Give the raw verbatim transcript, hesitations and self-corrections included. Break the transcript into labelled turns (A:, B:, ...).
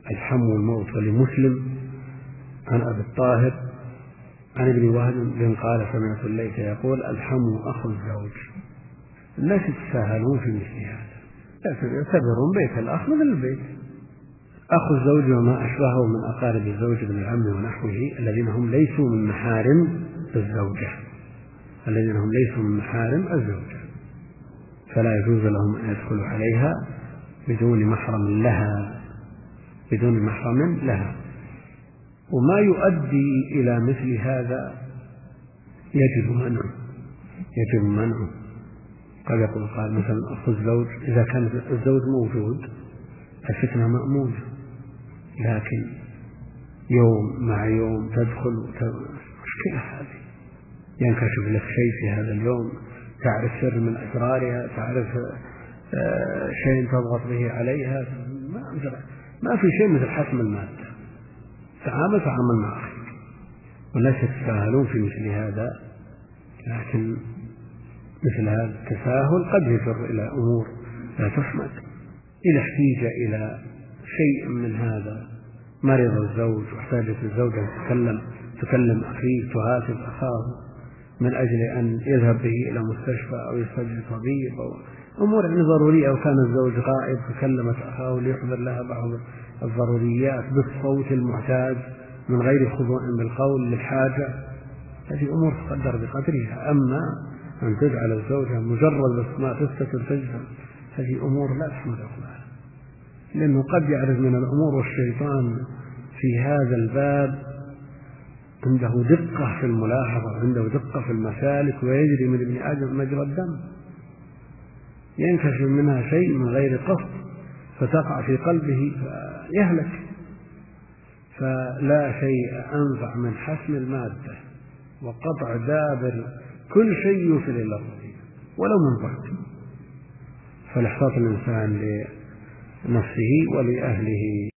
A: الحم والموت. ولمسلم عن أبي الطاهر عن ابن وهب بن قال سمعت الليث يقول الحم أخو الزوج. الناس يتساهلون في مثل هذا، يعتبرون بيت الأخ مثل البيت. أخو الزوج وما أشبهه من أقارب الزوج بن العم ونحوه الذين هم ليسوا من محارم الزوجة الذين هم ليسوا من محارم الزوجة فلا يجوز لهم أن يدخلوا عليها بدون محرم لها بدون محرم لها. وما يؤدي إلى مثل هذا يجب منعه يجب منعه قد يقول قال مثلا أخو الزوج إذا كان الزوج موجود الفتنة مأمونة، لكن يوم مع يوم تدخل مشكلة هذه، ينكشف لك شيء في هذا اليوم، تعرف سر من أسرارها، تعرف شيء تضغط به عليها، ما في شيء مثل حسم المادة. تعامل تعامل مع أخيك، والناس يتساهلون في مثل هذا، لكن مثل هذا التساهل قد يجر إلى أمور لا تحمد. إذا احتيج إلى شيء من هذا، مرض الزوج واحتاجت الزوجة أن تكلم تكلم أخيه تهاتف أخاه من أجل أن يذهب به إلى مستشفى أو يستجد طبيب أو أمور يعني ضرورية، أو كان الزوج غائب فكلمت أخاه ليحضر لها بعض الضروريات بالصوت المعتاد من غير خضوع بالقول للحاجة، هذه أمور تقدر بقدرها. أما أن تجعل الزوجة مجرد ما تستتر تجهل، هذه أمور لا تحمد عقبها، لأنه قد يعرف من الأمور، والشيطان في هذا الباب عنده دقة في الملاحظة، عنده دقة في المسالك، ويجري من ابن آدم مجرى الدم، ينكشف منها شيء من غير قصد فتقع في قلبه فيهلك. فلا شيء أنفع من حسم المادة وقطع دابر كل شيء يوصل إلى الرضيع ولو من بعد. فليحتاط الإنسان لنفسه ولأهله.